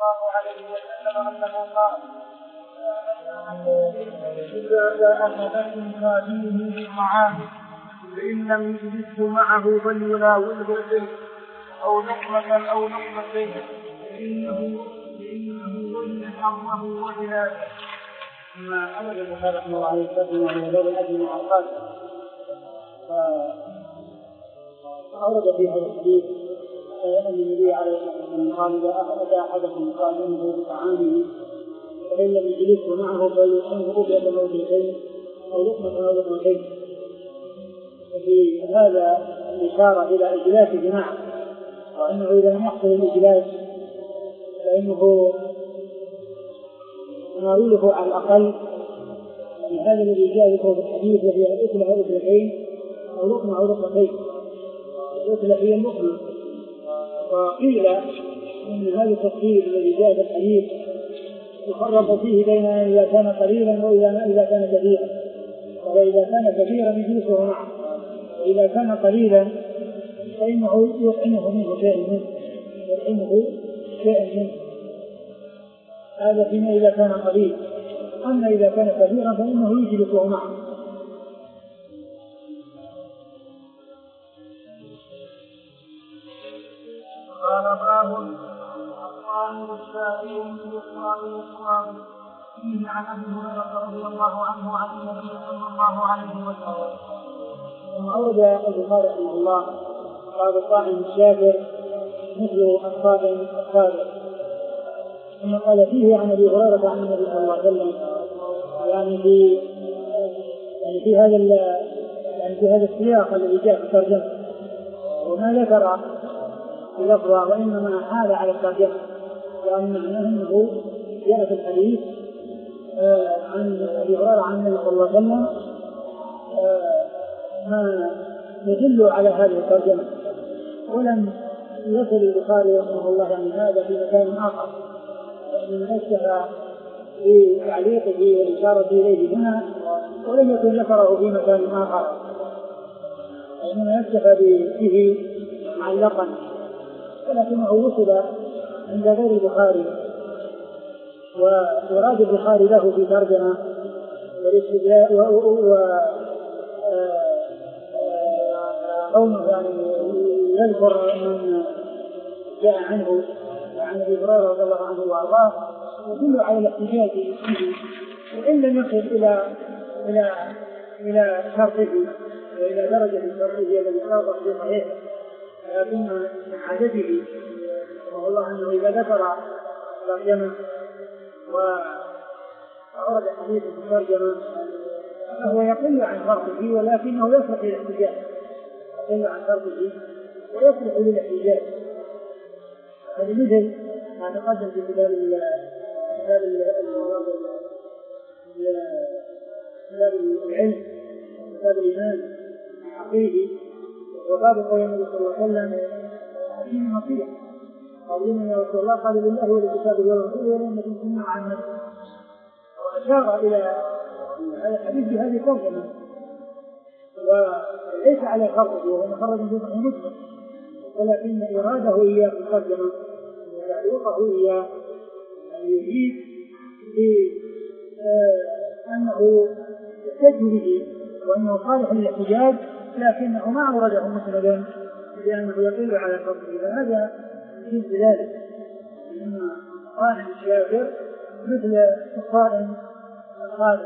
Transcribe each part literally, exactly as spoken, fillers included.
الله عليه وسلم أنه قال: إذا أخذت من هذه بالطعام فإن لم يجلسه معه فليناوله به أو لقمة أو لقمتين فإنه فإنه ولي حظه وبلاده. ما أمر البخاري رحمه الله عليه وسلم وهو ذو الأجر مع القاتل، فأورد في هذا الحديث أن النبي عليه الصلاة والسلام قال: إذا أخذ أحدكم قائمه بطعامه فإن لم يجلسه معه فليطعمه بيد أو لقمة أو لقمتين. وفي هذا الإشارة إلى إجلاسه معه، وأنه إذا لم يحصل الإجلاس فإنه يناوله على الأقل من هذا الذي جاء ذكره في الحديث، وهي أكل أو أكلتين أو لقمة أو لقمتين. الأكل هي اللقمة. وقيل إن هذا التفصيل الذي جاء في الحديث يفرق فيه بين إذا كان قليلا وإذا كان كثيرا. وإذا كان كثيرا يجلسه معه، وإذا كان قليلا فإنه يطعمه منه شيء منه يطعمه شيء منه. هذا فيما إذا كان قليلا. أما إذا كان كثيرا فإنه يجلسه معه. قال: باب الطعام والشاي والإسراء والإسراء فيه عن أبي هريرة رضي الله عنه عن النبي صلى الله عليه وسلم. ثم أورد البخاري رحمه الله قال: الطاعم الشاكر مثل الصائم الصابر. ثم قال فيه عن أبي هريرة عن النبي صلى الله عليه وسلم، يعني في يعني في هذا يعني في هذا السياق الذي جاء في الترجمة، وما ذكر اللفظة وإنما حال على الترجمة، وأن معناه أنه جاء في الحديث عن أبي هريرة عن النبي صلى الله عليه وسلم ما يدل على هذه الترجمة، ولم يصل البخاري رحمه الله يعني هذا في مكان آخر، من نفسه في تعليقه والإشارة إليه هنا، ولم يكن ذكره في مكان آخر، وإنما يكتفى به معلقا، ولكنه وصل عند غير البخاري، وإراد البخاري له في ترجمة والاستدلال وقومه يعني يذكر من جاء عنه عن ابي هريره رضي الله عنه وارضاه، يدل على الاحتجاج به، وان لم يصل الى الى الى شرطه والى درجه شرطه الذي ساق في صحيح، لكن من عادته رضي الله عنه اذا ذكر ترجمه وأورد حديث الترجمة فهو يقل عن شرطه، ولكنه يصلح للاحتجاج، يقل عن شرطه ويصلح للاحتجاج. هذا مثل ما تقدم في كتاب كتاب كتاب العلم، كتاب الإيمان الحقيقي، وباب قول النبي صلى الله عليه وسلم: حكيم نصيح. قالوا: يا رسول الله؟ قال: لله ولكتابه ورسوله ولم تنسوا عن نفسه. وأشار إلى الحديث بهذه الترجمة، وليس على خرجه وهو مخرج في صحيح مسلم، ولكن إراده إياه في الترجمة وتعليقه إياه أن يجيب بأنه يحتج به وأنه صالح للاحتجاج، لكنه ما أورده مسلما لأنه يقل على خرجه. فهذا يجيب بذلك أن الطاعم الشاكر مثل الصائم الصابر.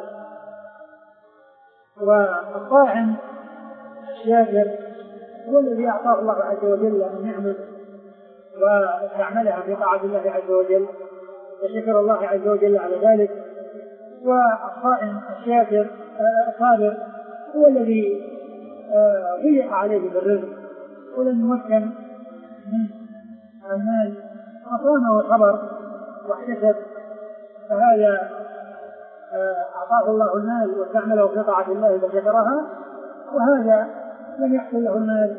والطاعم الشاكر هو الذي أعطاه الله عز وجل النعمة واستعملها في طاعة الله عز وجل وشكر الله عز وجل على ذلك. والصائم الشاكر الصابر هو الذي ضيق عليه بالرزق ولم يمكن من المال، فصام وصبر واحتسب، فهذا أعطاه الله المال واستعمله في طاعة الله فشكرها، وهذا لم يحصل له المال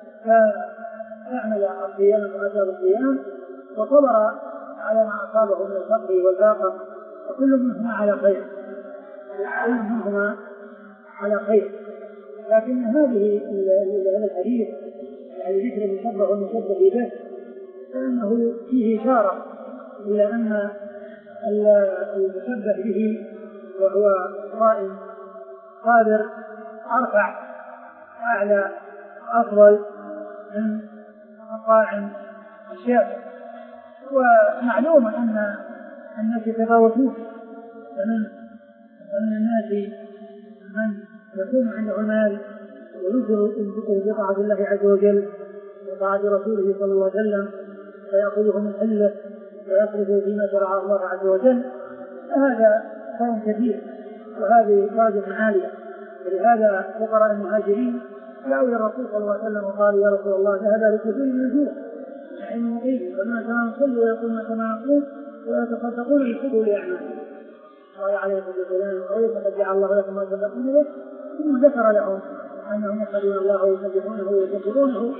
فأعمل الصيام وأتى بالصيام وصبر على ما أصابه من الفقر والفاقة، وكل منهما على خير، كل منهما على خير. لكن هذه هذا الحديث يعني ذكر المشبه والمشبه به فإنه فيه إشارة إلى أن المشبه به وهو قائم قادر أرفع أعلى أفضل من القائم الشافع. ومعلوم أن الناس يتفاوتون، فمن الناس من يكون عنده مال وينفقه بطاعة الله عز وجل وطاعة رسوله صلى الله عليه وسلم فيأخذه من حله ويصرفه فيما شرع الله عز وجل، هذا خير كثير وهذه درجة عالية. ولهذا فقراء المهاجرين جاءوا الى الرسول صلى الله عليه وسلم وقالوا: يا رسول الله هذا لكثير من الجوع يعني مقيم فما كما نصلي ويقوم كما نقول ويتصدقون بفضول اعمالهم. قال عليه الصلاه والسلام: قد جعل الله لكم ما تصدقون به. ثم ذكر لهم انهم يسالون الله ويسبحونه ويكبرونه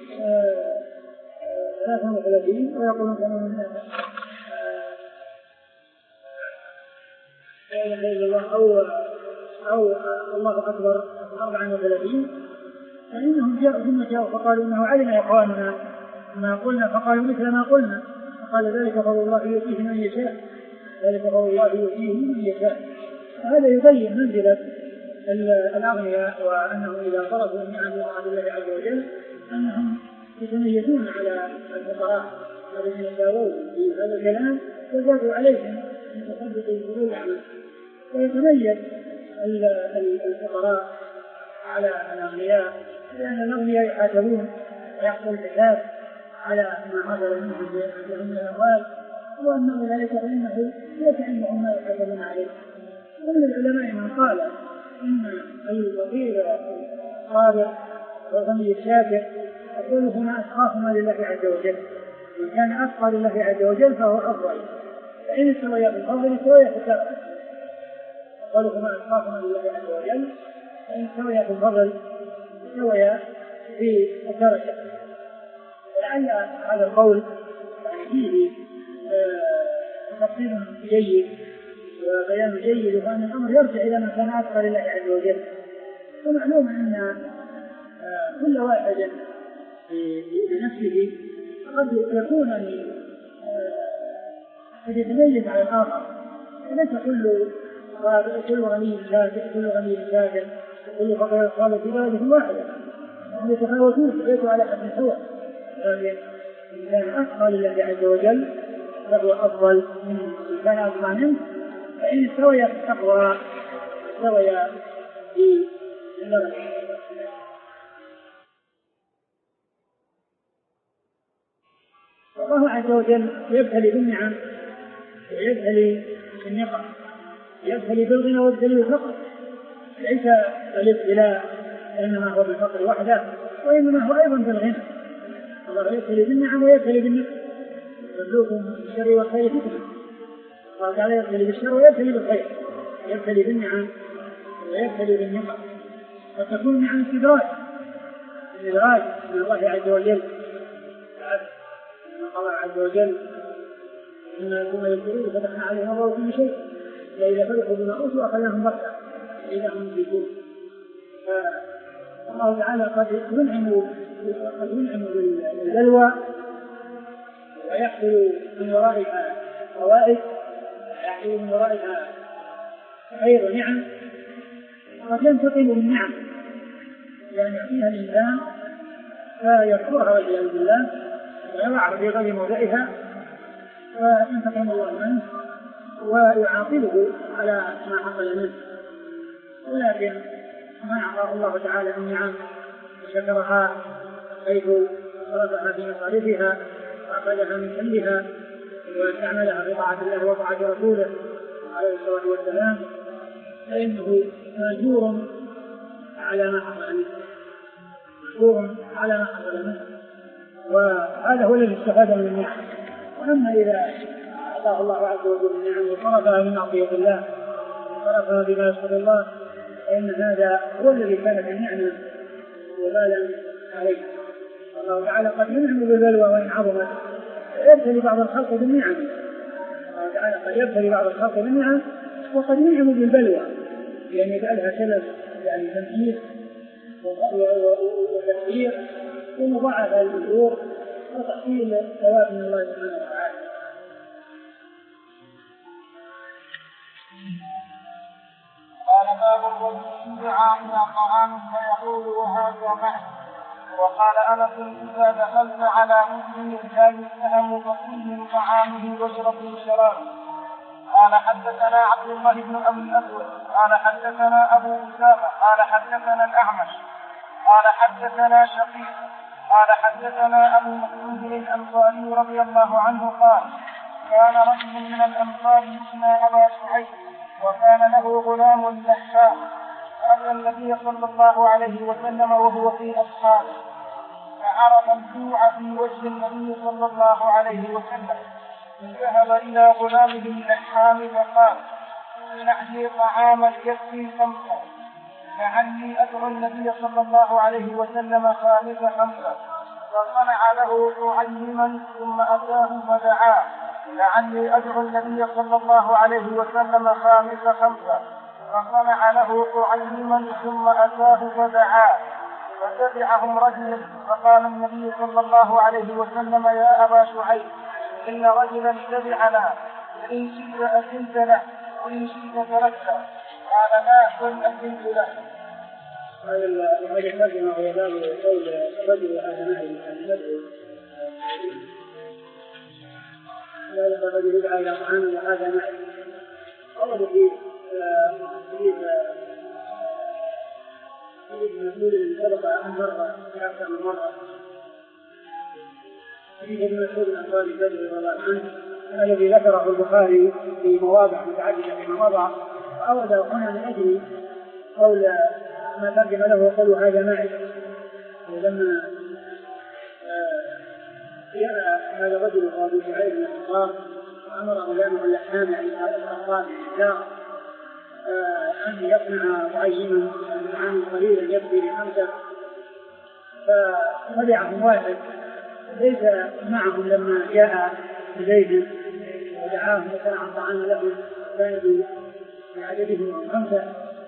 ثلاثة وثلاثين ويقولون كما من لا اله الا الله او او الله اكبر أربعة وثلاثين. فانهم جاءوا ثم جاءوا فقالوا: انه علم اخواننا ما قلنا، فقالوا مثل ما قلنا. فقال: ذلك فضل الله يؤتيه من يشاء، ذلك فضل الله يؤتيه من يشاء. هذا يبين منزلة الأغنياء وأنهم إذا صرفوا النعم لطاعة الله عز وجل أنهم يتميزون على الفقراء الذين يداوون في هذا الكلام وزادوا عليهم من تصدق بفضول الأعمال. ويتميز الفقراء على الأغنياء لأن الأغنياء يحاسبون ويحصل الحساب على ما حصل منهم من الأموال، وأنه ذلك فإنه ليس عندهم ما يحاسبون عليه. ومن العلماء من قال إن الفقير الصابر والغني الشاكر يقول: هنا أشخاصنا لله عز وجل، إن كان أتقى لله عز وجل فهو أفضل، فإن استويا في الفضل استويا في الشرف. يقول: هنا أشخاصنا لله عز وجل، فإن استويا في الفضل استويا في الشرف. لعل هذا القول يعني فيه تفصيل جيد وبيان جيد، وأن الأمر يرجع إلى من كان أتقى لله عز وجل. ومعلوم أن كل واحد بنفسه قد يكون قد يتميز على الآخر، ليس كل كل غني شاكر كل غني شاكر كل فقير صالح في بلده واحدة، هم يتفاوتون ليسوا على حد سواء. لكن إن كان أتقى لله عز وجل فهو أفضل من إن كان أتقى منه، فإن استوي في التقوى استوي في النار. الله عز وجل يبتلي بالنعم ويبتلي بالنقم، يبتلي بالغنى ويبتلي بالفقر. ليس الابتلاء انما هو بالفقر وحده، وانما هو ايضا بالغنى. الله يبتلي بالنعم ويبتلي بالنقم، يبلوكم بالشر والخير فتنة. قال تعالى: يبتلي بالشر ويبتلي بالخير، يبتلي بالنعم ويبتلي بالنقم. فتكون نعم استدراج استدراج من الله عز وجل. الله عز وجل إن ثم يذكرون فتحنا عليهم الله كل شيء فإذا فرحوا بما أوتوا أخذناهم بغتة إذا هم يشركون. فالله تعالى قد ينعم قد ينعم بالبلوى ويحصل من ورائها فوائد، يحصل من ورائها خير ونعم، وقد ينتقم من نعم يعني يعطيها الإنسان فيشكرها والعياذ بالله ويضعها في غير موضعها فينتقم الله منه ويعاقبه على ما حصل منه. ولكن ما أعطاه الله تعالى النعم وشكرها حيث صرفها في مصارفها وأخذها من حلها واستعملها في طاعة الله وطاعة رسوله عليه الصلاة والسلام، فإنه مأجور على ما حصل منه مأجور على ما حصل منه وهذا هو الذي استفاد من النعم. وأما إذا أعطاه الله عز وجل النعم وصرفها من معصية الله وصرفها بما يسخط الله فإن هذا هو الذي كانت النعمة وبالا عليه. الله تعالى قد ينعم بالبلوى وإن عظمت، يبتلي بعض الخلق بالنعم. الله تعالى قد يبتلي بعض الخلق بالنعم وقد ينعم بالبلوى يعني يجعلها سبب يعني تمحيص وتكبير ومضاعفة للأجور وتحصيل ثواب من الله سبحانه وتعالى. باب الرجل يدعى إلى طعام فيقول وهذا معه. وقال أنس إذا دخلت على مسلم لا يتهم فكل من طعامه واشرب من شرابه. قال حدثنا عبد الله بن أبي الأسود قال حدثنا أبو أسامة قال حدثنا الأعمش قال حدثنا شقيق قال حدثنا أبو مسعود الأنصاري رضي الله عنه قال كان رجل من الأنصار يسمى أبا شعيب وكان له غلام لحام فأتى النبي صلى الله عليه وسلم وهو في أصحابه فعرف الجوع في وجه النبي صلى الله عليه وسلم فذهب إلى غلامه اللحام فقال نحن طعاما يكفي خمسة لعلي أدعو النبي صلى الله عليه وسلم خامس خمسة فصنع له طعيما ثم أتاه فدعاه لعلي أدعو النبي صلى الله عليه وسلم خامس خمسة فصنع له طعيما ثم أتاه فدعاه فتبعهم رجل فقال النبي صلى الله عليه وسلم يا أبا شعيب إن رجلا تبعنا إن شئت أكلت له وإن شئت تركته قال لا كن أكلت له. هذا الترجمة هو باب قول رجل هذا نهي عن النبي ذلك الرجل يدعى إلى طعام وهذا نهي قوله في حديث حديث مسعود سبق عن مرة أكثر من مرة حديث ابن مسعود الأنصاري رضي الله عنه الذي ذكره البخاري في مواضع متعددة في مواضع أورد هنا من أجل قول ما ترجم له قالوا هذا معي. ولما جاء هذا الرجل أبو شعيب من الأنصار أمر غلامه اللحام عند الأنصار أن يصنع طعيما عن قليلا يكفي لخمسة فتبعهم واحد ليس معهم لما جاء إليهم ودعاهم وصنع طعاما لهم كان بعددهم خمسة.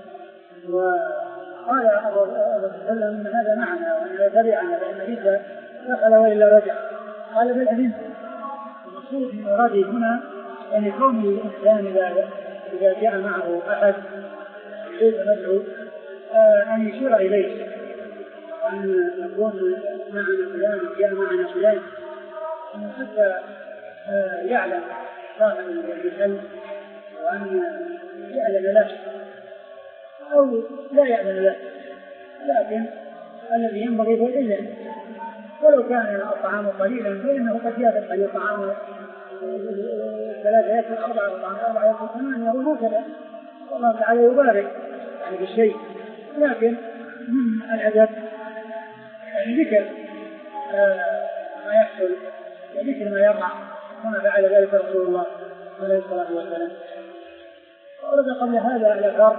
وقال أبو وسلم إن هذا معنا وأن تبعنا فإن جدا دخل وإلا رجع. قال بل أذنت. المقصود من مرادي هنا أن يكون الإنسان إذا جاء معه أحد ليس مدعو أن يشير إليه أن نكون معنا فلان جاء معنا فلان حتى يعلم صاحب المحل وأن يعلم له أو لا يعلم له، لكن الذي ينبغي هو الإذن ولو كان الطعام قليلا فإنه قد يأكل قليل طعام ثلاثة يأكل أربعة طعام أربعة يأكل ثمانية وهكذا الله تعالى يبارك يعني بالشيء. لكن من الأدب يعني ذكر آه ما يحصل وذكر ما يقع كما فعل ذلك رسول الله عليه الصلاة والسلام. ورد قبل هذا على فرق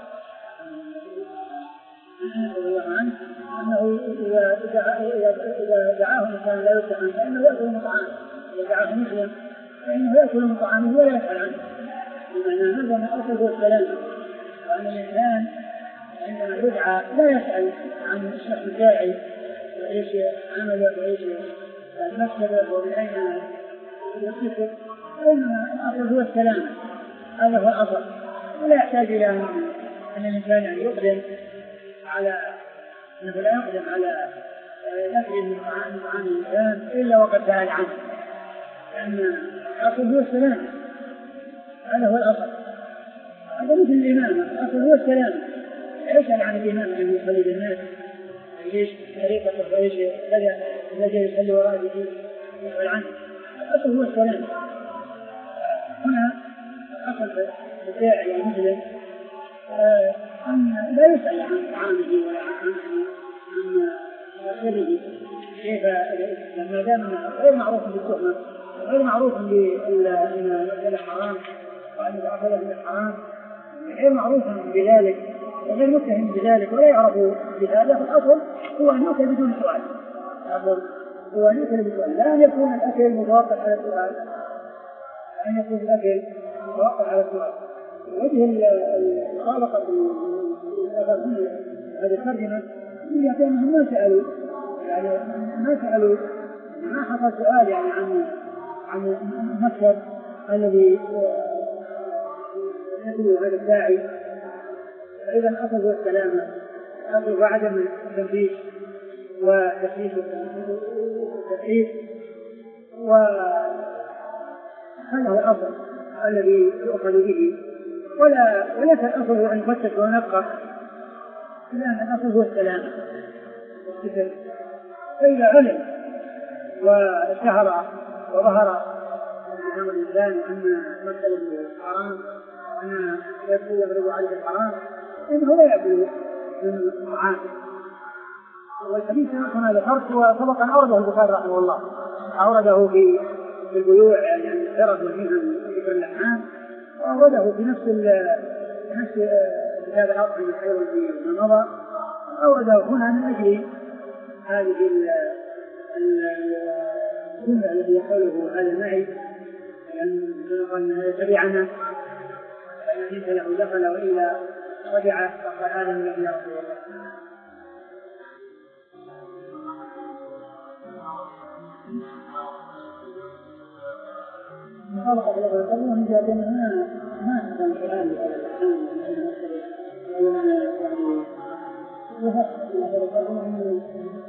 رضي الله عنه أنه إذا إذا دعاه إنسان لا يتهم فإنه يأكل من طعامه، إذا دعاه مسلم فإنه يأكل من طعامه ولا يسأل عنه، بمعنى هذا من أصل والسلام. وأن الإنسان عندما يدعى لا يسأل عن الشخص الداعي وإيش عمله وإيش مكتبه ومن أين يكتب، فإن الأصل هو السلام، هذا هو الأصل. ولا يحتاج إلى أن الإنسان يعني يقدم على أنه لا يقدم على نفي من طعام الإنسان إلا وقد سأل عنه، لأن الأصل هو السلام، هذا هو الأصل. هذا مثل الإمام، الأصل هو السلام. يسأل عن الإمام الذي يصلي بالناس ايش طريقته وايش كذا الذي يصلي وراءه يسأل عنه، الأصل هو السلام. هنا الأصل في الداعي المسلم أن لا يسأل عن طعامه ولا عن عن آخره كيف، لما دام غير معروف بالتهمة غير معروف بأن هذا حرام وأن أخذه من الحرام غير معروف بذلك وغير متهم بذلك ولا يعرف بهذا، فالأصل هو أن يؤكل بدون سؤال. الأصل هو أن يؤكل بدون، لا أن يكون الأكل متوقف على السؤال، أن يكون الأكل متوقف على السؤال. وجه المطابقة في هذه الترجمة هي كأنهم ما سألوا، يعني ما سألوا ما حصل سؤال يعني عن عن المكتب الذي يتلو هذا الداعي فإذا الأصل هو السلامة، الأصل هو عدم التنفيذ وتفريط التفريط، وهذا هو الأصل الذي يؤخذ به، ولا وليس الأصل أن يفتش ونبقى، لأن الأصل هو السلامة. فإذا علم واشتهر وظهر أمام الإنسان أن مسألة حرام وأن يفرض عليه الحرام إنه لا يأكل من الطعام. والحديث كما ذكرت وسبق أن أورده البخاري رحمه الله، أورده في البيوع يعني الشرف وفيها ذكر اللحمان، وأورده في نفس نفس كتاب الأطعمة من خير فيما مضى، أورده هنا من أجل هذه السنة التي يقوله هذا المعي أن يتبعنا فإن ليس له دخل وإلا رجع فقال هذا من أجل رسول الله. مطابقة لغة القرآن من جهة ما ما كان سؤال هذا الأحكام يعني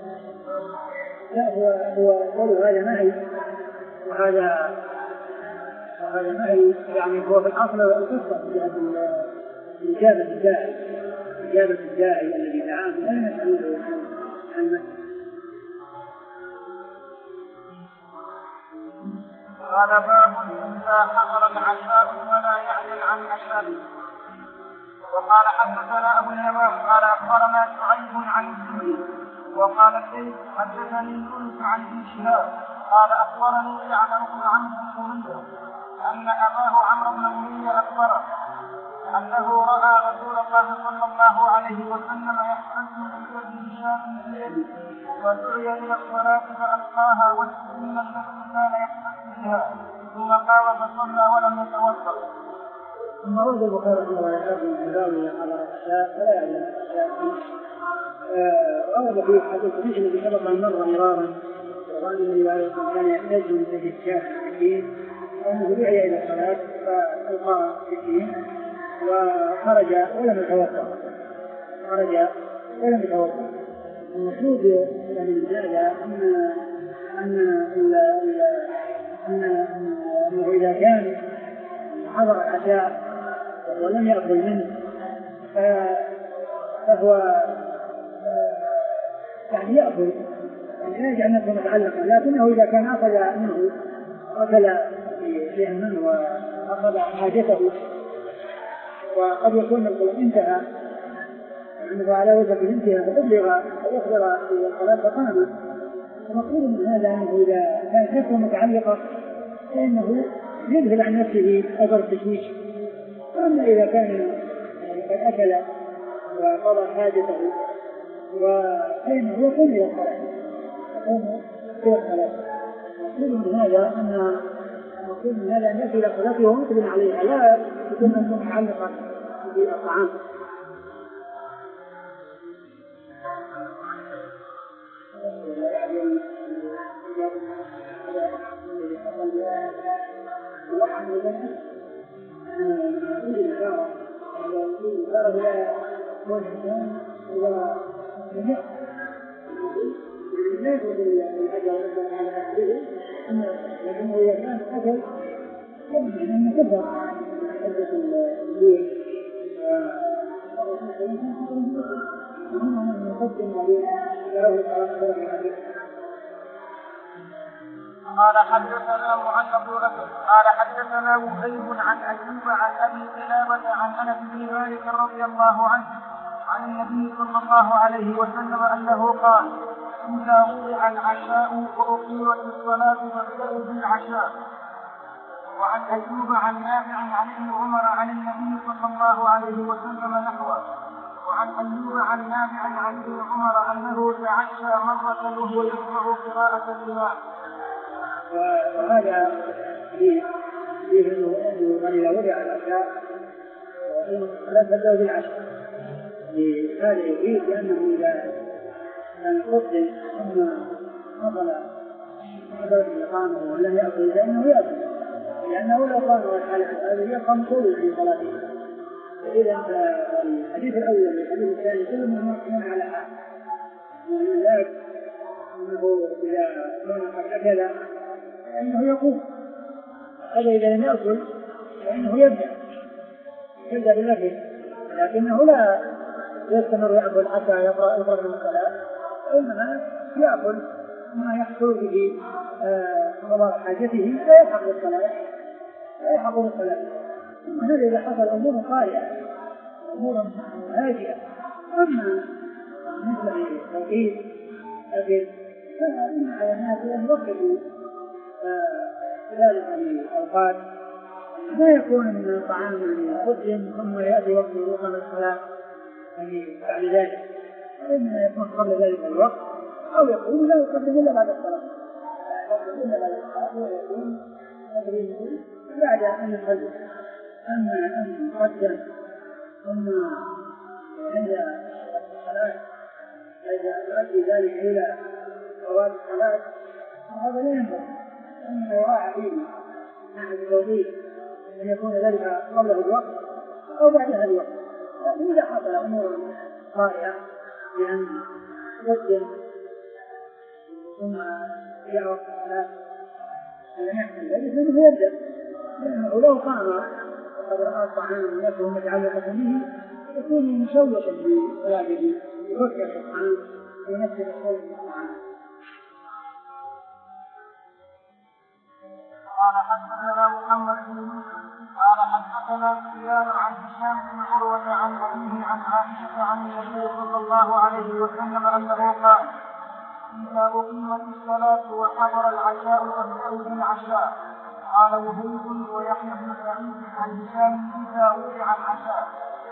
لا هو هو قول هذا معي وهذا وهذا معي يعني هو في الأصل القصة من جهة إجابة الداعي إجابة الداعي الذي دعاه لا يسأله عن مسألة. قال باب إذا حضر العشاء ولا يعدل عن عشاء. وقال حدثنا أبو اليمان قال أخبرنا شعيب عن الزهري وقال الشيخ حدثني يونس عن ابن شهاب قال أخبرني يعلم بن عمرو بن أمية أن أباه عمرو بن أمية أخبره أنه رأى رسول الله صلى الله عليه وسلم يحتج من يده شاة في يده ودعي إلى الصلاة فألقاها والسنة التي كان يحتج بها ثم قام فصلى ولم يتوضأ. ثم ورد البخاري رحمه الله تعالى في الباب على العشاء فلا يعلم العشاء. ورد في حديث الذي سبق أن مر مرارا وأن كان يحتج من يده الشاة الحكيم وأنه دعي إلى الصلاة فألقى الحكيم وخرج ولم يتوضأ خرج ولم يتوضأ. المقصود من هذا أن أن أن أنه إذا كان حضر العشاء ولم يأكل منه فهو يعني يأكل يعني لا يجعل نفسه متعلقا، لكنه إذا كان أخذ منه أكل شيئا منه وأخذ حاجته وقد يكون القلب انتهى يعني على وجه الانتهاء فأبلغ ويخبر في الصلاة فقام. ومقصود من هذا أنه إذا كانت نفسه متعلقة فإنه يذهب عن نفسه أثر التشويش. أما إذا كان قد أكل وقضى حاجته فإنه يقوم إلى الصلاة يقوم إلى الصلاة. مقصود من هذا أن مقصود من هذا أن يأتي إلى صلاته ومقبل عليها لا يكون نفسه متعلقة بالطعام. وحن لنا كل الإشارة كل الإشارة إلى كون الإنسان هو جميع لا يجوز الأجر مثلا على أكله لكنه إذا كان أجل يمكن أن يكبر حدة الليل ومنهم أن يقدم عليه له الصلاة. قال حدثنا معلق لكم قال حدثنا وهيب عن أيوب عن أبي قلابة عن أنس بن مالك رضي الله عنه عن النبي صلى الله عليه وسلم أنه قال إذا وضع العشاء وأقيمت الصلاة فابدأوا بالعشاء. وعن أيوب عن نافع عن ابن عمر عن النبي صلى الله عليه وسلم نحوه. وعن أيوب عن نافع عن ابن عمر أنه تعشى مرة وهو يسمع قراءة الإمام. وهذا فيه انه اذا وضع العشاء لا تبدأ بالعشاء هذا يفيد بانه اذا كان قدم ثم فضل فضل الاقامه ولم ياكل فانه ياكل لانه لو قام والحاله هذه يقام طول في صلاته إذا الحديث الأول والحديث الثاني كلهم مرتبون على هذا، ومن ذلك أنه إذا كان قد أكل فإنه يقوم، هذا إذا لم يأكل فإنه يبدأ يبدأ بالأكل، لكنه لا يستمر يأكل حتى يفرغ من الصلاة، وإنما يأكل ما يحصل به قضاء حاجته لا يلحق بالصلاة لا يلحق بالصلاة. هذا إذا حصل أمور قارئة أمور هادئة. أما مثل التوحيد أكل فإن على الناس أن يوقفوا ذلك الأوقات، لا يكون من الطعام قدم ثم يأتي وقت الوقت من الصلاة بعد ذلك، وإنما يكون قبل ذلك الوقت، أو يكون لا يقدم إلا بعد الصلاة إلا بعد الصلاة ويكون تقريبا بعد أن يصلي. أما أن يقدم ثم عند الصلاة إذا يؤدي ذلك إلى صلاة الصلاة هذا لا ينبغي، أنه يراعى فيه نحن التوحيد أن يكون ذلك قبله الوقت أو بعد هذا الوقت. لكن إذا حصل أمور قارئة بأن يقدم ثم يعرف الصلاة فلم يحصل ذلك فإنه يبدأ، لأنه لو قام وقد رأى الطعام ونفسه متعلقة به يكون مشوشا بصلاته يفكر في الطعام وينفذ الصوت الطعام. قال حدثنا محمد بن يوسف قال حدثنا سفيان عن هشام بن عروة عن أبيه عن عائشة عن النبي صلى الله عليه وسلم أنه قال: إذا أقيمت الصلاة وحضر العشاء فابدأوا بالعشاء. قال وهيب ويحيى بن سعيد عن هشام إذا وضع العشاء.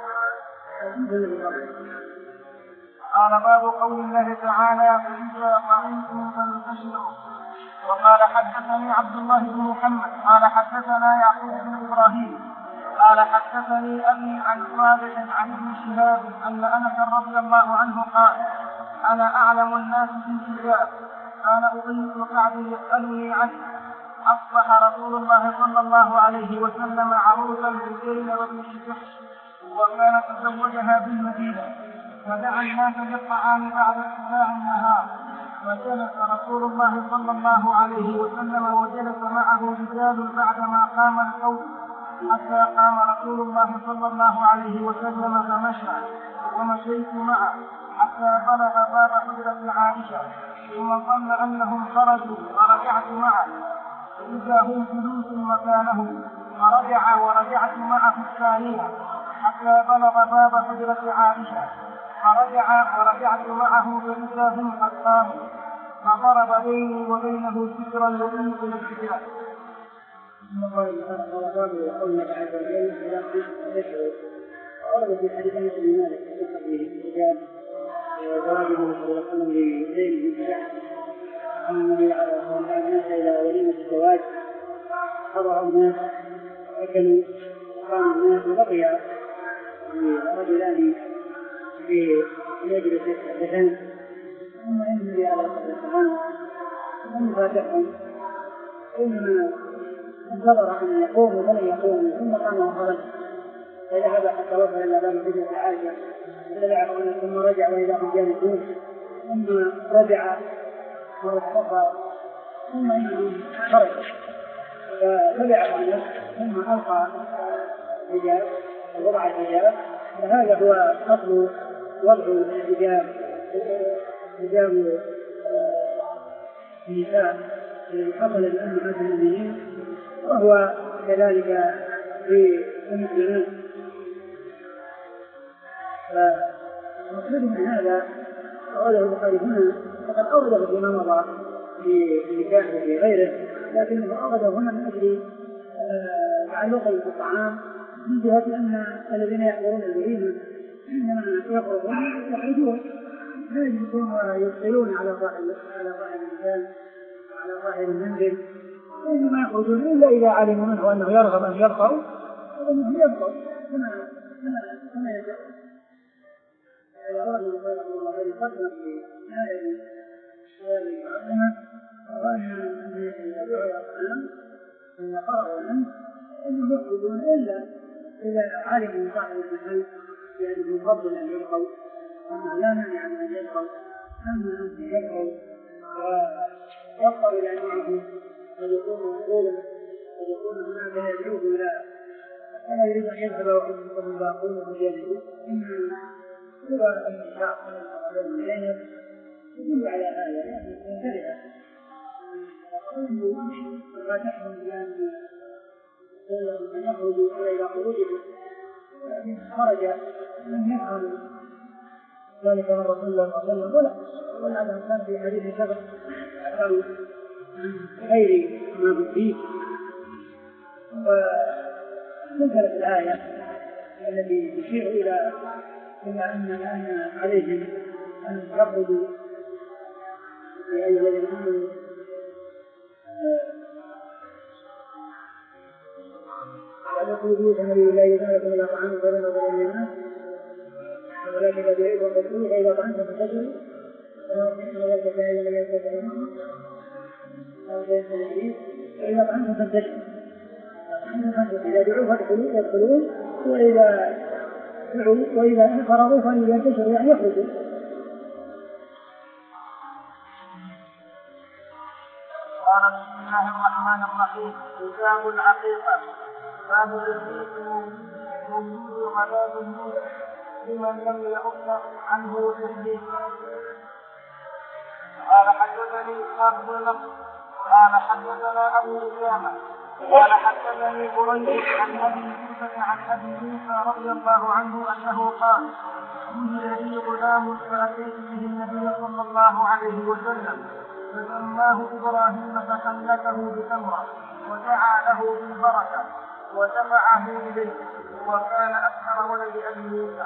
قال باب قول الله تعالى: وإذا طعمتم فانتشروا. وقال حدثني عبد الله بن محمد قال حدثنا يعقوب بن إبراهيم قال حدثني أبي عن صالح عن ابن شهاب أن أنس رضي الله عنه قال: أنا أعلم الناس في الكتاب. كان أبي بن كعب يسألني عنه. أصبح رسول الله صلى الله عليه وسلم عروسا بزينب بنت جحش وكان تزوجها بالمدينة، فدعا الناس بالطعام بعد ارتفاع النهار، وجلس رسول الله صلى الله عليه وسلم وجلس معه رجال بعدما قام القوم، حتى قام رسول الله صلى الله عليه وسلم فمشى ومشيت معه حتى بلغ باب حجرة عائشة، ثم ظن أنهم خرجوا فرجعت معه إذا هم جلوس مكانه، فرجع ورجعت معه الثانية حتى بلغ باب حجرة عائشة، فرجع ورجعت معه فإذا هم قد قاموا، فضرب بيني وبينه سترا يضيق الحجاب. ورد في حديث انس بن مالك في الحجاب زواجه صلى الله عليه وسلم لزيد بن جحش ان النبي عليه الصلاه والسلام الناس الى وليمه الزواج، حضر الناس اكلوا قام الناس وبقي رجلان في مجلس يتحدثان، ثم ان النبي عليه الصلاه والسلام لم يفاتحهم، ثم انتظر ان يقوموا فلم يقوموا، ثم قام وخرج فذهب حتى وصل الى باب حجرة عائشة فدعا ثم رجع والى هم جالسون، ثم رجع وارتفع ثم انه خرج فتبعه الناس ثم القى الحجاب ووضع الحجاب. فهذا هو اصل وضع الحجاب، حجاب النساء حصل لأمهات المؤمنين، وهو كذلك في المسلمين. فمقصود من هذا أورده البخاري هنا، فقد أورده فيما مضى في النكاح وفي غيره، لكنه أورده هنا من أجل تعلقه بالطعام، من جهة أن الذين يحضرون الوليمة عندما يخرجون يخرجون لا يجلسون ويدخلون على صاحب على صاحب المكان وعلى صاحب المنزل، وإنما يخرجون إلا إذا علموا منه أنه يرغب أن يبقوا فإنهم يبقوا كما كما كما يجب. أراد الله أن يقدم في آية الشيء العظيمة وأن الذين يدعوا الطعام فإن قرأوا عنه إنهم يخرجون إلا إذا علم صاحب المحل بأنه يفضل أن يلقوا أنه لا مانع من أن يلقوا أما أن يلقوا ويبقى إلى أنه قد يكون مقبولا قد يكون هناك يدعوه إلى ولا يريد أن يذهب وهم باقون بجانبه إما هو النشاط من العلم يدل على هذا يعني ينتبه ولا تحمل بأن يخرج إلى خروجه خرج لم يفهم ذلك من رسول الله صلى الله عليه وسلم ولا والعدم كان في حديث شبه أو غير ما هو فيه. ونزلت الآية التي تشير إلى إلى أن أن عليهم أن يخرجوا في أي الذين آمنوا يقولون أن لا يزالكم إلى طعام غير نظر الناس ولكن الذي يعيد وقتلوه فإذا طعمتم فاتجروا ولكن لا يزالكم فإذا طعمتم فاتجروا إذا دعوا فادخلوا يدخلون وإذا دعوا وإذا فرغوا فلينتشروا يعني يخرجوا. قال بسم الله الرحمن الرحيم كتاب العقيقة باب الذي يوجد عذاب النور لمن لم يعق عنه تحديد. قال حدثني إسحاق بن نصر قال حدثنا أبو أسامة قال حدثني قريش عن أبي موسى عن أبي موسى رضي الله عنه أنه قال وجد لي غلام فأتيت به النبي صلى الله عليه وسلم فسماه إبراهيم فخلته بتمرة ودعا له بالبركة ودفعه إليه وكان أكثر ولد أبي موسى.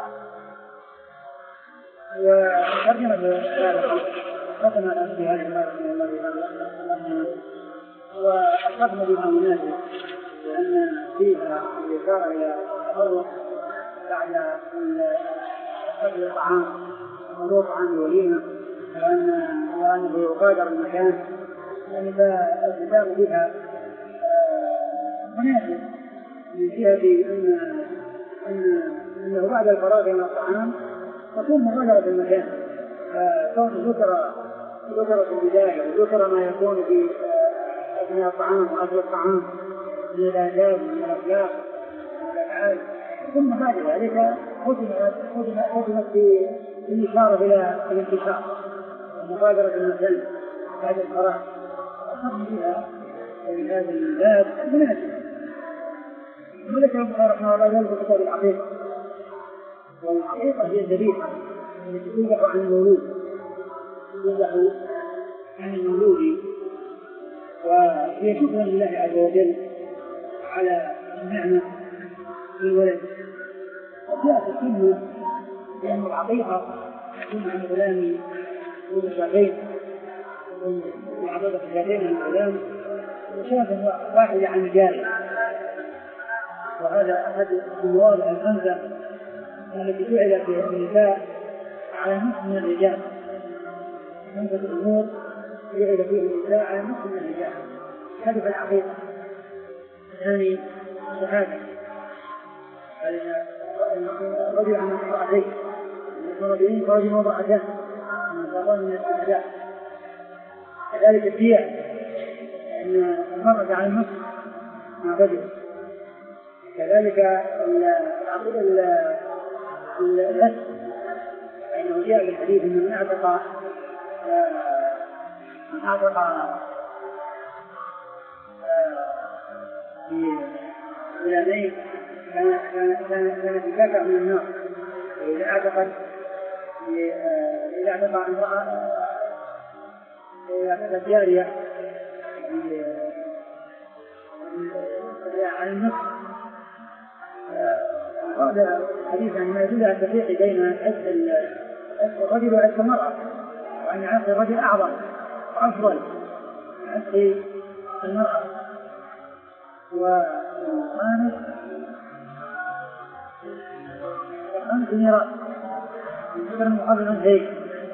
وترجمة هذا ختم في هذه المرة من الله وأصبنا بها مناسب لأن فيها الإشارة إلى التطور بعد قبل الطعام وموضوع عن الوليمة وأنه يغادر المكان يعني فالكتاب بها مناسب من جهة أن أنه بعد الفراغ من الطعام تكون مغادرة المكان فكون ذكر ذكر في البداية وذكر ما يكون في أثناء الطعام وأكل الطعام من الآداب ومن الأخلاق ومن الأفعال ثم بعد ذلك ختمت بالإشارة إلى الانتشار ومغادرة المكان بعد الفراغ أخذ بها في هذا الباب مناسب. وذكر البخاري رحمه الله ذلك في كتاب العقيقة والعقيقة هي الذبيحة التي تذبح عن المولود تذبح عن المولود وهي شكرا لله عز وجل على النعمة في الولد. وجاءت السنة بأن العقيقة تكون عن غلام دون شهرين وعقيقة شهرين عن الغلام وشاة واحدة عن الجارية وهذا أحد المواضع الخمسة التي جعلت في النساء على نصف من الرجال. خمسة أمور جعل فيه النساء على نصف من الرجال. هذه العقيقة. الثاني الشهادة الرجل عن امرأتين المرضين فرجل وامرأتان من فرضان من الشهداء. كذلك الدية أن المرأة على النصف مع رجل. كذلك اللس فإنه جاء بالحديث أن من أعتق من أعتق في غلامين كان في كفع من النار. وإذا اعتقد إذا اعتق امرأة إذا اعتقد جارية على النصف هذا حديث عن ما يدل على التفريق بين عتق الرجل وعتق المرأة وأن عتق الرجل أعظم وأفضل من عتق المرأة. وخامس وخامس ميراث ذكر المحرر الزيت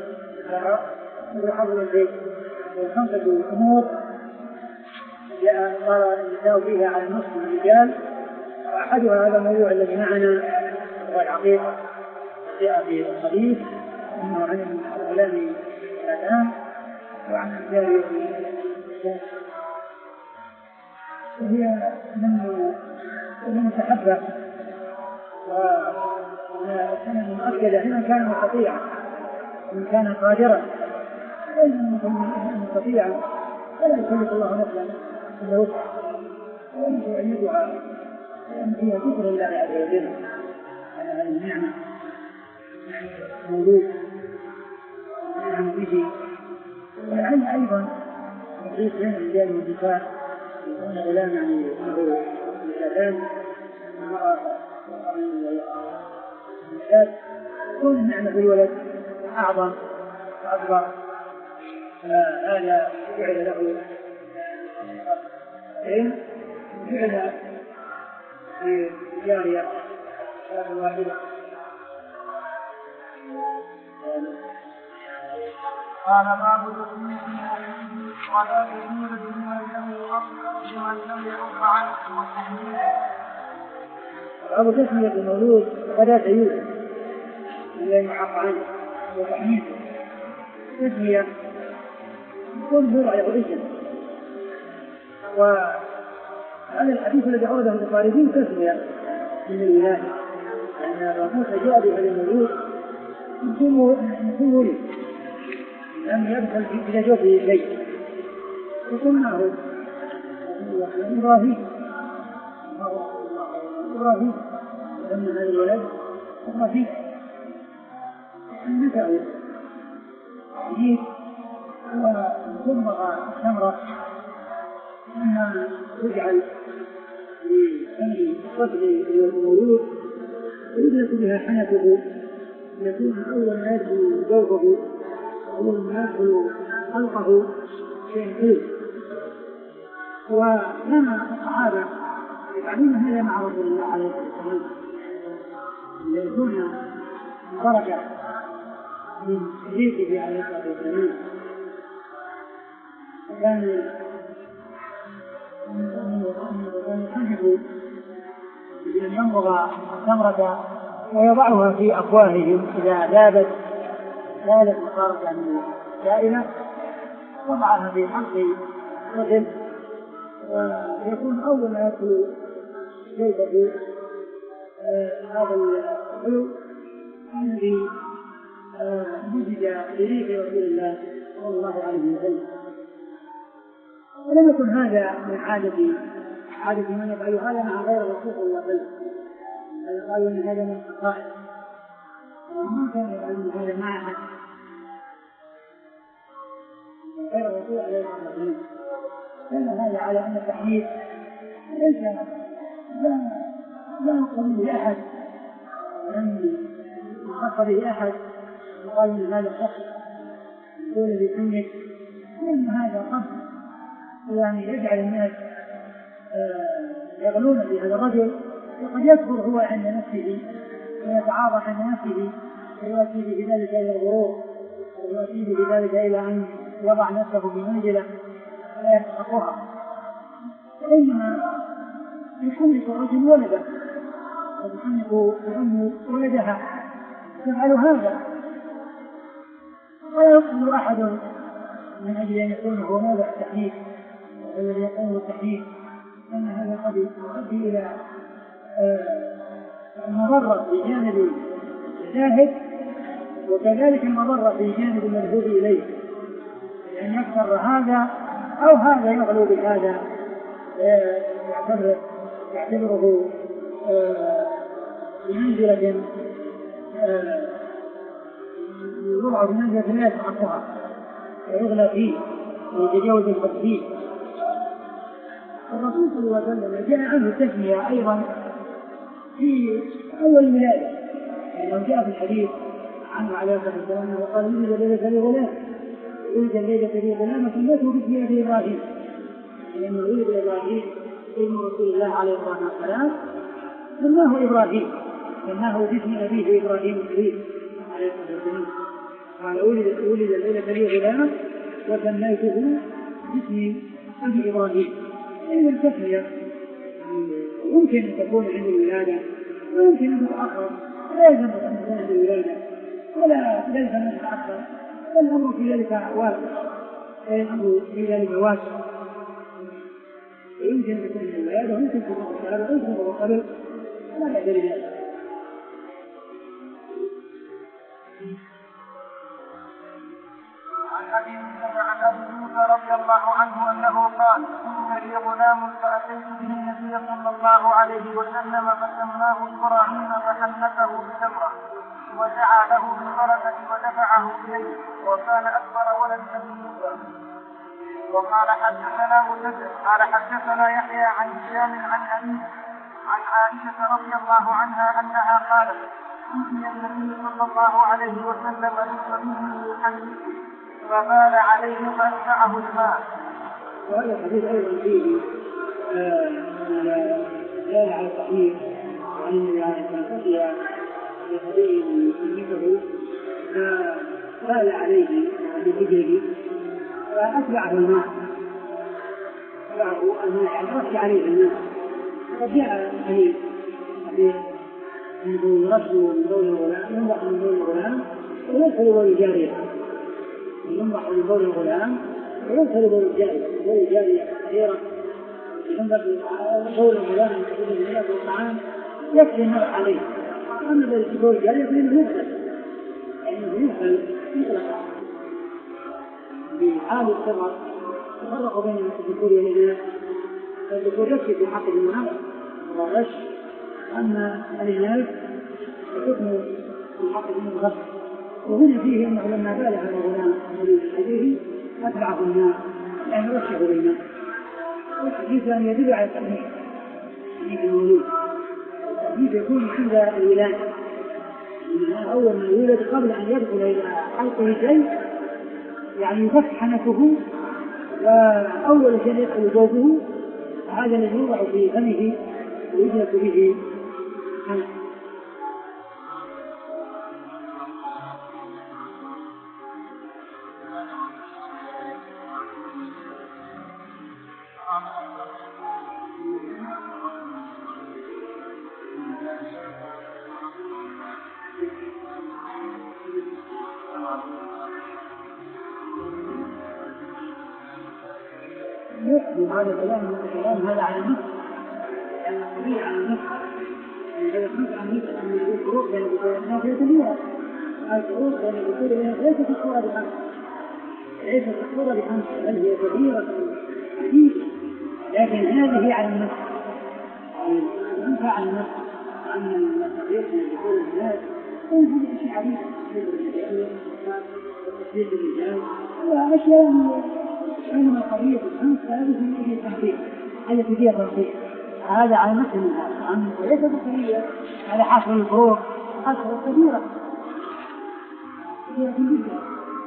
المحرر الزيت وخمسة أمور جاء صار النساء فيها على النصف من الرجال أحدها هذا الموضوع الذي معنا هو العقيقة، جاء في الحديث أنه عن الغلام الآن وعن الجارية وهي من المستحبة وسنة مؤكدة لمن كان مستطيعا، من كان قادرا مستطيعا فلا يكلف الله نفسا إلا وسعها، ويجب أن يدعى لأن فيها شكر لله عز وجل على هذه النعمة موجود نعم به. ولعل أيضا يحيط بين الرجال والنساء يكون غلام يعني له مثالان المرأة والنساء تكون النعمة في الولد أعظم وأكبر، فهذا جعل له علم جعل في جارية شاب واحدة. قال باب تسمية المؤمنين ولا تزيد بمن لم يرفع عنه والتحميل. باب تسمية المولود ولا تزيد بمن لم يرفع عنه والتحميل. تسمية كل مرة له اسم، وهذا الحديث الذي أورده البخاري فيه تسمية من الولادة، أن الرسول جاء بهذا المولود يكون ولد لم يدخل إلى جوفه شيء، وسماه إبراهيم إبراهيم لما هذا الولد إبراهيم نسأه جيد وصبغ الثمرة ثم تجعل لأمر الطفل المولود ويدرك بها حنكه يكون أول ما يدخل جوفه أول ما يدخل خلقه شيء حلو. وكان الصحابة يفعلون هذا مع رسول الله عليه الصلاة والسلام ليكون بركة من شريكه عليه الصلاة والسلام. كان يحب أن ينبغ الثمرة ويضعها في أفواههم إذا ذابت ذابت وصارت يعني سائلة، وضعها في حلق رجل ويكون أول ما يدخل جوفه هذا الحلو الذي نزج بريق رسول الله صلى الله عليه وسلم. ولم يكن هذا من عادة عادة من يفعل هذا مع غير الرسول صلى الله عليه وسلم، قالوا ان هذا من الخصائص وما كان يفعلون هذا مع احد غير الرسول عليه الصلاه والسلام. كان هذا على ان التحديث ليس لا لا يقبل به احد ولم يخص به احد وقال ان هذا الشخص يقول بسنه، لان هذا قصد يعني يجعل الناس يغلون في هذا الرجل، وقد يكبر هو عند نفسه ويتعاطف عند نفسه ويؤتي بذلك الى الغرور ويؤتي بذلك الى ان يضع نفسه في منزله لا يستحقها. بينما يحنك الرجل ولده ويحنك الام ولدها تفعل هذا، ولا يقبل احد من اجل ان يكون هو موضع التحديث الذي يقوم بالتحديث، أن هذا قد يؤدي إلى المضرة في جانب الشاهد وكذلك المضرة في جانب المذهوب إليه، لأن يكثر هذا أو هذا يغلو بهذا يعتبر يعتبره بمنزلة يوضع بمنزلة لا يتحققها ويغلى فيه ويتجاوز الحد فيه. الرسول صلى الله عليه وسلم جاء عنه التسمية أيضا في أول الولادة، لأنه جاء في الحديث عنه عليه الصلاة والسلام وقال ولد الليلة لي غلام ولد الليلة لي غلام سميته باسم أبي إبراهيم، لأنه ولد إبراهيم ابن رسول الله عليه الصلاة والسلام سماه إبراهيم، سماه باسم أبيه إبراهيم الكريم عليه الصلاة والسلام. قال ولد ولد الليلة لي غلام وسميته باسم أبي إبراهيم. إن التسمية يمكن أن تكون عند الولادة ويمكن أن تتأخر، لا يلزم أن تكون عند الولادة ولا يلزم أن تتأخر، الأمر في ذلك واسع، الأمر في ذلك واسع، يمكن أن تكون عند الولادة ويمكن أن تكون قبل ويمكن أن تكون قبل، لا بأس بذلك. عن ابي موسى رضي الله عنه انه قال: ان لي غلام فاتيت به النبي صلى الله عليه وسلم فسماه ابراهيم فحنثه بتمره ودعا له بالبركه ودفعه اليه، وكان اكبر ولد ابي موسى. وقال حدثنا مسدد قال حدثنا يحيى عن هشام عن ابي عن عائشه رضي الله عنها انها قالت: أوتي النبي صلى الله عليه وسلم بصبي يحنثه فبال عليه فأتبعه الماء. وهذا الحديث أيضا فيه دلالة على التحريم، وعن النبي عليه الصلاة والسلام لصبي يحنثه فبال عليه بفجره فأتبعه الماء، أتبعه الماء يعني رش عليه الماء. وقد جاء الحديث أنه رش من بول الغلام، ينضح من بول الغلام ويدخل بول الجارية، ينضح من بول الغلام ويدخل بول الجارية، بول الجارية كثيرة، ينضح بول الغلام من المياه والطعام يكفي النضح عليه. أما بول الجارية فإنه يدخل، لأنه يدخل مطلقا. بحال الصغر تفرق بين الذكور والإناث، فالذكور يكفي في حق الماء والرش، أما الإناث فحكم في حق الغسل. وهنا فيه أنه لما بالغ الغلام الذي يديه أتبعه الماء يعني رشه بالماء. والحديث أن يدل على التأمين في المولود، التأمين يكون عند الولادة، أول ما يولد قبل أن يدخل إلى حلقه شيء يعني يفك حنكه، وأول شيء يدخل جوفه هذا الذي يوضع في فمه ويجلس به حنك. هذا الكلام الكلام هذا على النص، يعني على النص، هذا النص عن نص من الفروق بين الناس يتبعها. الفروق بين الفروق ليست الصورة بخمس، ليست الصورة بخمس، بل هي كبيرة عديدة، لكن هذه على النص، ينفع على النص. أما التطبيق من دخول الناس فهذا شيء عديد، تطبيق الرجال وأشياء بينما قضية الخمس هذه هي التحقيق التي فيها تنصيح، هذا على نفس النظام وليس بقية على حسب الفروق، حسب كبيرة كبيرة جدا.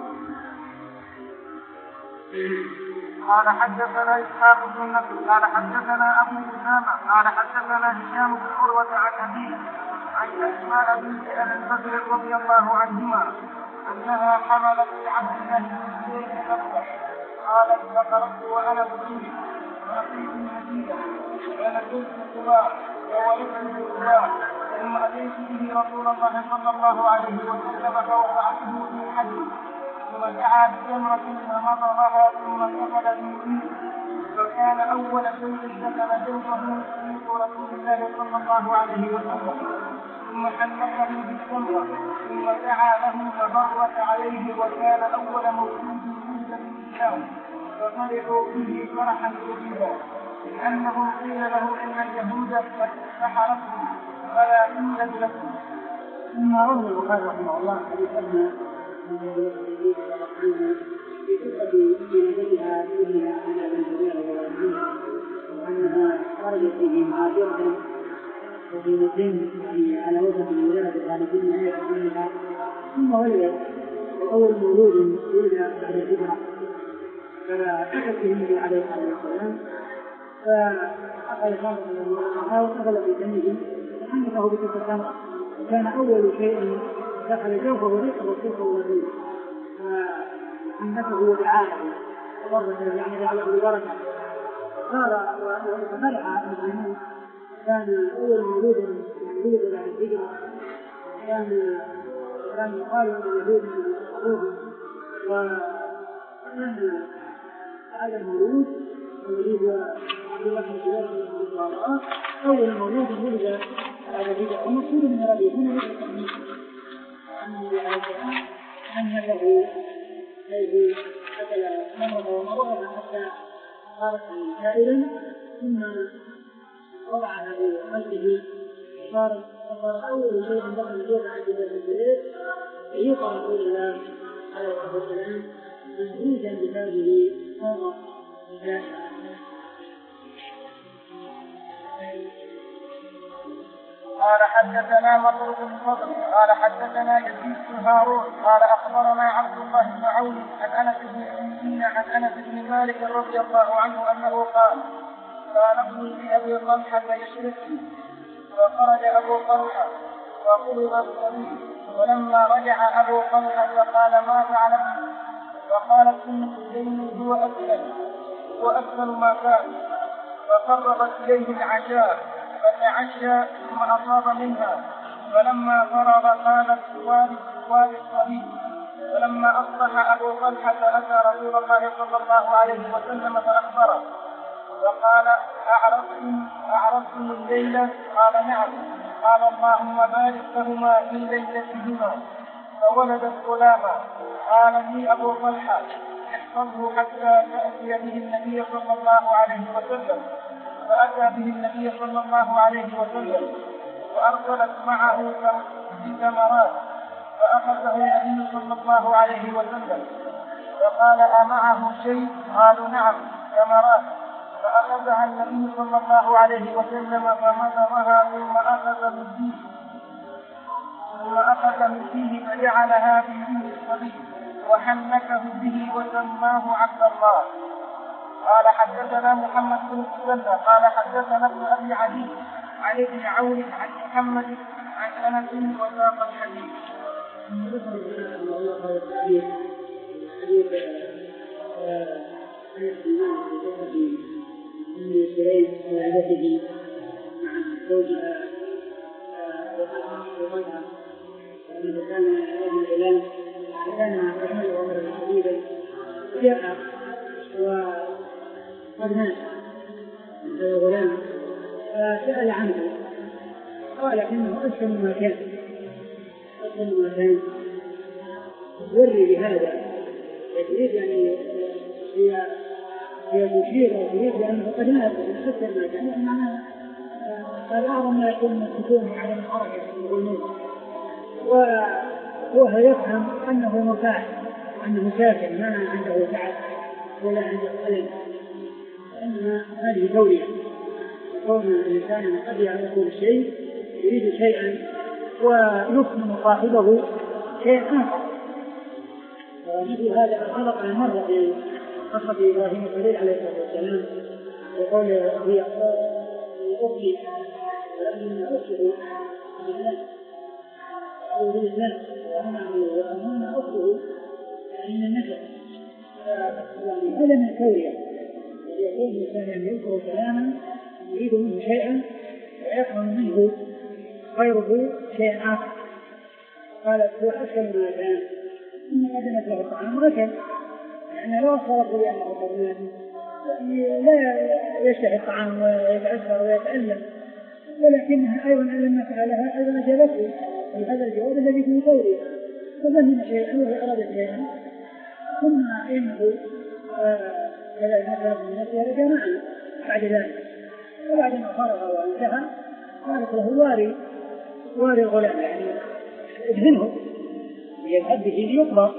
قال حدثنا إسحاق بن نصر قال حدثنا أبو أسامة قال حدثنا هشام بن عروة عن أبيه عن أسماء بنت أبي بكر رضي الله عنهما أنها حملت بعبد الله بن زيد نفسه. قالت: فخرجت وأنا بكير فأتيت المدينة فلقيت الغلام وولدت الغلام، ثم أتيت به رسول الله صلى الله عليه وسلم فوضعته في حجه، ثم دعا بجمرة فمضغها ثم دخل بالمدينة، فكان أول شيء دخل جوفه سيف رسول الله صلى الله عليه وسلم، ثم حنكه بالجمرة ثم دعا له فبرك عليه، وكان أول مولود الإسلام، ففرحوا به فرحا شديدا، لأنهم قيل له إن اليهود قد سحرتهم فلا يولد لكم. ثم روى البخاري رحمه الله حديث أن في قصة ولادتها ابنها على بن زبير وأنها خرجت به مهاجرة وفي مسلم على وجه الولادة كانت ابنها ابنها ثم ولدت، وأول مولود ولد بعد الهجرة فأتت به النبي عليه الصلاة والسلام فأخذ خامسا من المرأة وأخذ في دمه وحنكه بتلك التمرة، وكان أول شيء دخل جوفه ريقه وصوفه ودوه، فحنكه ودعاه وبركه يعني جعله ببركة، وصار ومنع المسلمين كان أول مولود مولود بعد الهجرة كان كان يقال أن اليهود يصحبوه وكان هذا المولود مولود عبد الله بن زبير رضي الله عنه أول مولود ولد بعد الهجرة ومقصود من ربيع هنا يقول أن له حيث أكل مرض ومرض حتى صارت سائلا ثم وضعها في قلبه صار صار أول شيء دخل الجوع عند الزبير يقرأ رسول الله عليه الصلاة والسلام منهوجا بهذه صار جائعا. قال حدثنا مطرود بن فضل قال حدثنا يزيد بن هارون قال اخبرنا عبد الله بن عون عن انس بن عن انس بن مالك رضي الله عنه انه قال كان ابني لابي طلحه يشركني فخرج ابو طلحه وقبض الصبي ولما رجع ابو طلحه قال ما فعلت فقالت ام حسين هو اكل هو اكل ما كان فقربت اليه العشاء فتعشى ثم أصاب منها فلما فرغ قالت والد والد الصبي فلما أصبح أبو طلحة أتى رسول الله صلى الله عليه وسلم فأخبره فقال أعرفتم أعرفتم الليلة؟ قال نعم. قال اللهم بارك لهما في ليلتهما فولدت غلاما. قال لي أبو طلحة احفظه حتى تأتي به النبي صلى الله عليه وسلم. فأتى به النبي صلى الله عليه وسلم وأرسلت معه بثمرات فأخذه النبي صلى الله عليه وسلم فقال أمعه شيء؟ قالوا نعم ثمرات. فأخذها النبي صلى الله عليه وسلم فمضغها ثم أخذ من فيه ثم أخذ من فيه فجعلها في فيه الصبي وحنكه به وسماه عبد الله. قال حدثنا محمد بن مسلم قال حدثنا ابن ابي عدي عن ابن عون عن محمد عن انس وساق الحديث. كان يحمل عمرا شديدا جاء قد مات غلام فسأل عنه قال إنه أسلم ما كان أسلم ما كان وري بهذا يريد يعني هي هي مشيرة وتريد بأنه قد مات أسلم ما كان معناها قال أعظم ما يكون من السكون على الحركة والموت وهو يفهم أنه مرتاح أنه ساكن ما عنده تعب ولا عنده ألم إنما هذه تورية كون الإنسان قد يقول شيء يريد شيئا ويفهم صاحبه شيئا آخر. ومثل هذا خلق المرة في قصة إبراهيم الخليل عليه الصلاة والسلام يقول هي أختي ولكن أخته بالله أو بالإسلام وأمام أخته يعني من النسب يعني هذا من التورية يكون الإنسان يذكر كلاما يريد منه شيئا ويفهم منه غيره شيئا آخر. قالت هو أكل ما كان إن قدمت له الطعام غكل يعني لا فرق بأنه قد يعني لا يشتهي الطعام ويتأثر ويتألم ولكنها أيضا لما فعلها أيضا أجابته بهذا الجواب الذي فيه تورية ففهم شيئا وأراد شيئا ثم إنه كذلك مثلا من الناس ورجع معنا بعد ذلك وبعد ما فرغ وانتهى قالت له واري واري الغلام يعني ادهنه يذهب به ليقبر.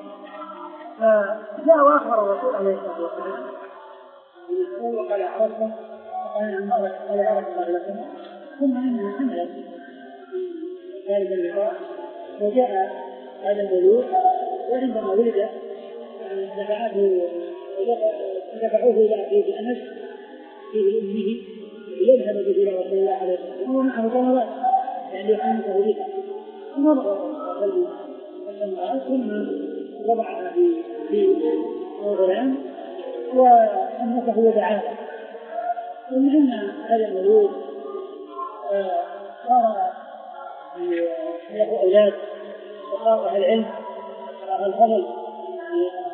فجاء وأخبر الرسول عليه الصلاة والسلام وقال عرفتم وقال عن مرة قال أرد الله لكم ثم إنها حملت ذلك اللقاء وجاء هذا المولود وعندما ولد دفعته دفعوه إلى بيت أنس في أمه ليذهب به إلى رسول الله عليه الصلاة والسلام ومعه ثمرات يعني يحمله بها ومضى الثمرات ثم وضعها في غلام وأنته ودعاه ثم إن هذا المولود صار له أولاد وصار أهل العلم وأهل الفضل